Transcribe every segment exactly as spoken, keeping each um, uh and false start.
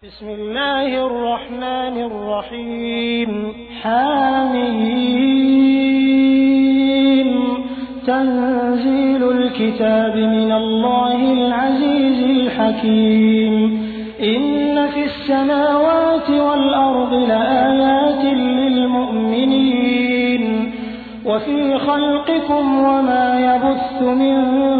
بسم الله الرحمن الرحيم حاميم تنزيل الكتاب من الله العزيز الحكيم إن في السماوات والأرض لآيات للمؤمنين وفي خلقكم وما يبث من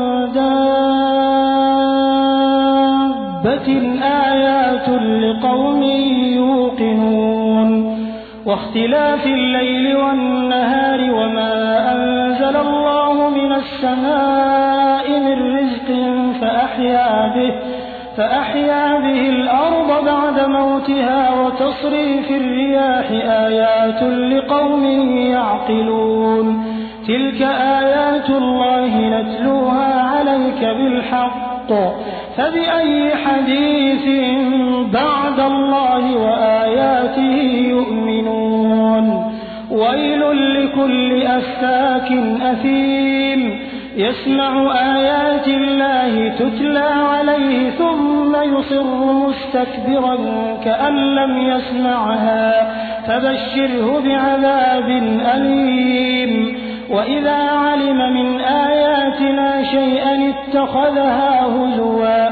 دابة آيات لقوم يوقنون واختلاف الليل والنهار وما أنزل الله من السماء من رزق فأحيا به فأحيا به الأرض بعد موتها وتصريف الرياح آيات لقوم يعقلون تلك آيات الله نتلوها عليك بالحق فبأي حديث بعد الله وآياته يؤمنون ويل لكل أفاك أثيم يسمع آيات الله تتلى عليه ثم يصر مستكبرا كأن لم يسمعها فبشره بعذاب أليم وإذا علم من آياتنا شيئا اتخذها هزوا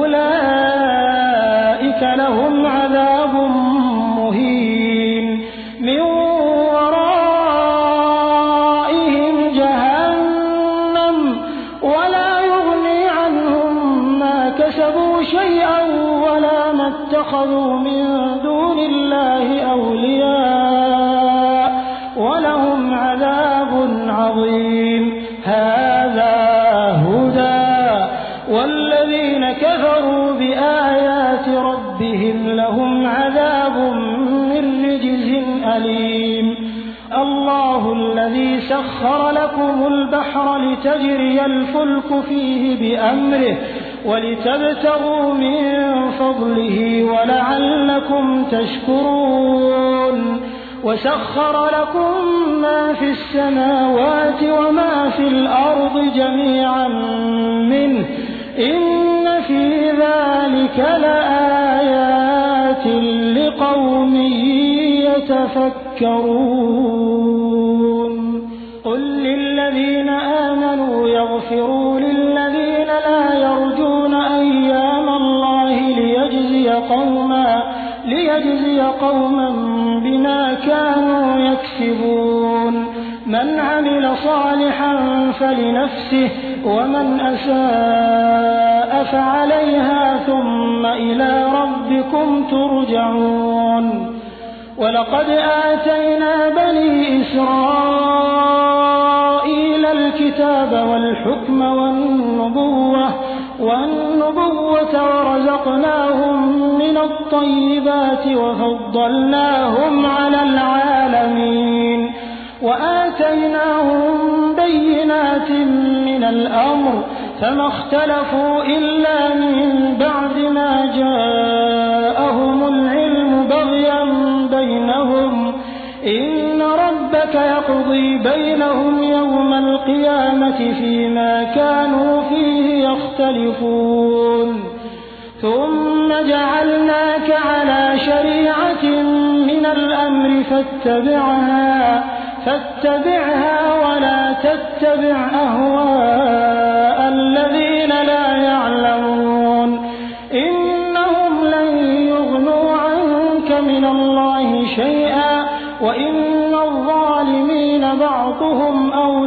أولئك لهم عذاب مهين من ورائهم جهنم ولا يغني عنهم ما كسبوا شيئا ولا ما اتخذوا من دون الله أولياء ولهم عذاب عظيم هذا هدى والذين كفروا بآيات ربهم لهم عذاب من رجز أليم الله الذي سخر لكم البحر لتجري الفلك فيه بأمره ولتبتغوا من فضله ولعلكم تشكرون وسخر لكم ما في السماوات وما في الأرض جميعا منه إن في ذلك لآيات لقوم يتفكرون قل للذين آمنوا يغفروا للذين لا يرجون أيام الله ليجزي قوما ليجزي قوما بما كانوا يكسبون من عمل صالحا فلنفسه ومن أساء فعليها ثم إلى ربكم ترجعون ولقد آتينا بني إسرائيل الكتاب والحكم والنبوة والنبوة ورزقناهم من الطيبات وفضلناهم على العالمين وآتيناهم بينات من الأمر فما اختلفوا إلا من بعد ما جاءهم العلم بغيا بينهم إن ربك يقضي بينهم يوم القيامة فيما كانوا فيه يختلفون ثم جعلناك على شريعة من الأمر فاتبعها فاتبعها ولا تتبع أهواء الذين لا يعلمون إنهم لن يغنوا عنك من الله شيئا وإن الظالمين بعضهم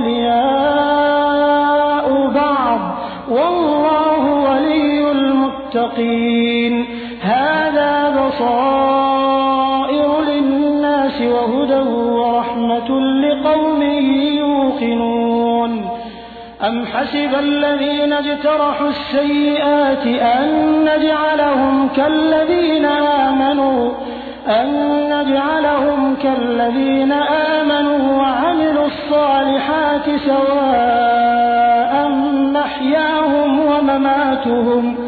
أولياء بعض والله ولي المتقين هذا بصائر للناس وهدى ورحمة لقوم يوقنون أم حسب الذين اجترحوا السيئات أن نجعلهم كالذين آمنوا أن نجعلهم كالذين آمنوا وعملوا الصالحات سواء محياهم ومماتهم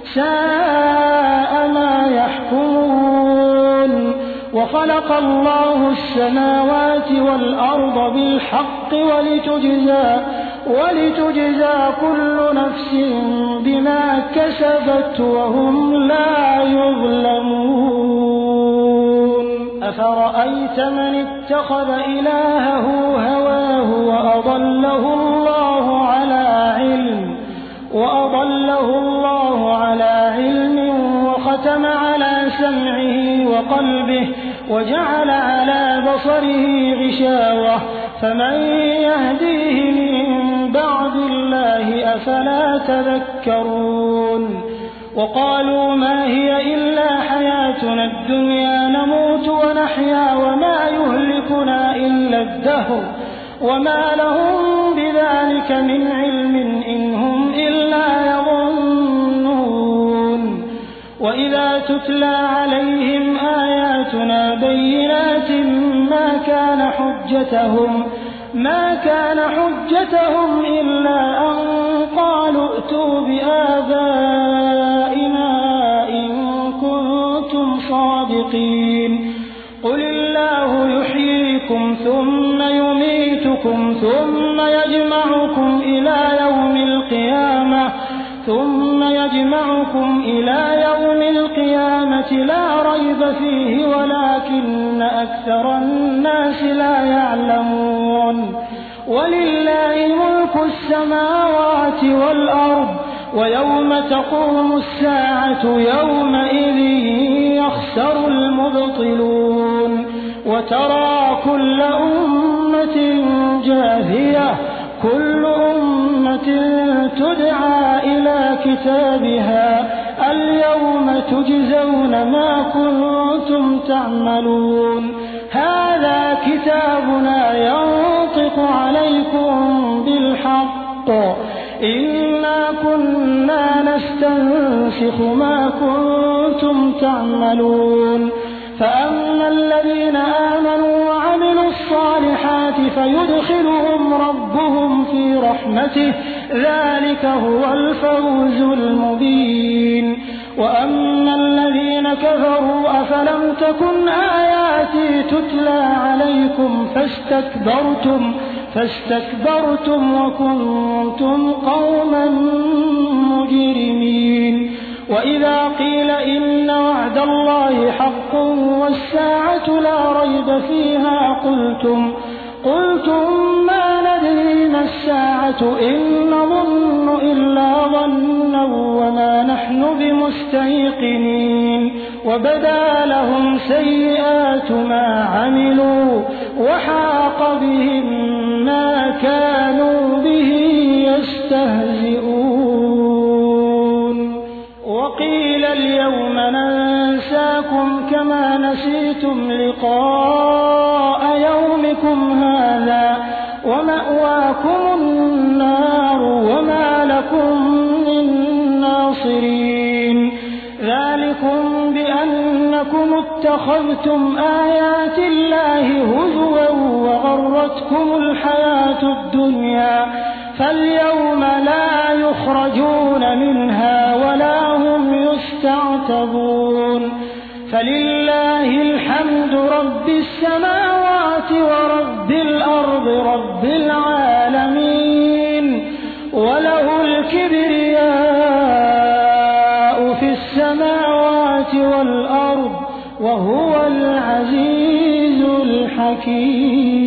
ساء ما يحكمون وخلق الله السماوات والأرض بالحق ولتجزى ولتجزى كل نفس بما كسبت وهم لا يظلمون. أفرأيت من اتخذ إلهه هواه وأضله الله على علم وأضله الله على علم وختم على سمعه وقلبه وجعل على بصره غشاوة فمن يهديه من بعد الله أفلا تذكرون وقالوا ما هي إلا حياتنا الدنيا نموت ونحيا وما يهلكنا إلا الدهر وما لهم بذلك من علم إن هم إلا يظنون وإذا تتلى عليهم آياتنا بينات ما كان حجتهم ما كان حجتهم إلا أن قالوا ائتوا بآبائنا إن كنتم صادقين قل الله يحييكم ثم يميتكم ثم يجمعكم إلى يوم القيامة ثم يجمعكم إلى يوم القيامة لا ريب فيه ولكن أكثر الناس لا يعلمون ولله ملك السماوات والأرض ويوم تقوم الساعة يومئذ يخسر المبطلون وترى كل أمة جاثية كل أمة تدعى إلى كتابها اليوم تجزون ما كنتم تعملون هذا كتابنا ينطق عليكم بالحق إنا كنا نستنسخ ما كنتم تعملون فأما الذين آمنوا وعملوا الصالحات فيدخلهم ربهم في رحمته ذلك هو الفوز المبين وأما الذين كفروا أفلم تكن آياتي تتلى عليكم فاستكبرتم فاستكبرتم وكنتم قوما مجرمين وإذا قيل إن وعد الله حق والساعة لا ريب فيها قلتم قلتم ما ندري ما الساعة إن نظن إلا ظنا وما نحن بمستيقنين وبدا لهم سيئات ما عملوا وحاق بهم ما كانوا به يستهزئون وقيل اليوم ننساكم كما نسيتم لقاء يومكم هذا ومأواكم النار وما لكم من ناصرين ذلكم بأنكم اتخذتم آيات الله هزوا وغرتكم الحياة الدنيا فاليوم لا يخرجون منها ولا هم يستعتبون فلله الحمد رب السماوات ورب الأرض رب العالمين وله الكبرياء في السماوات والأرض وهو العزيز الحكيم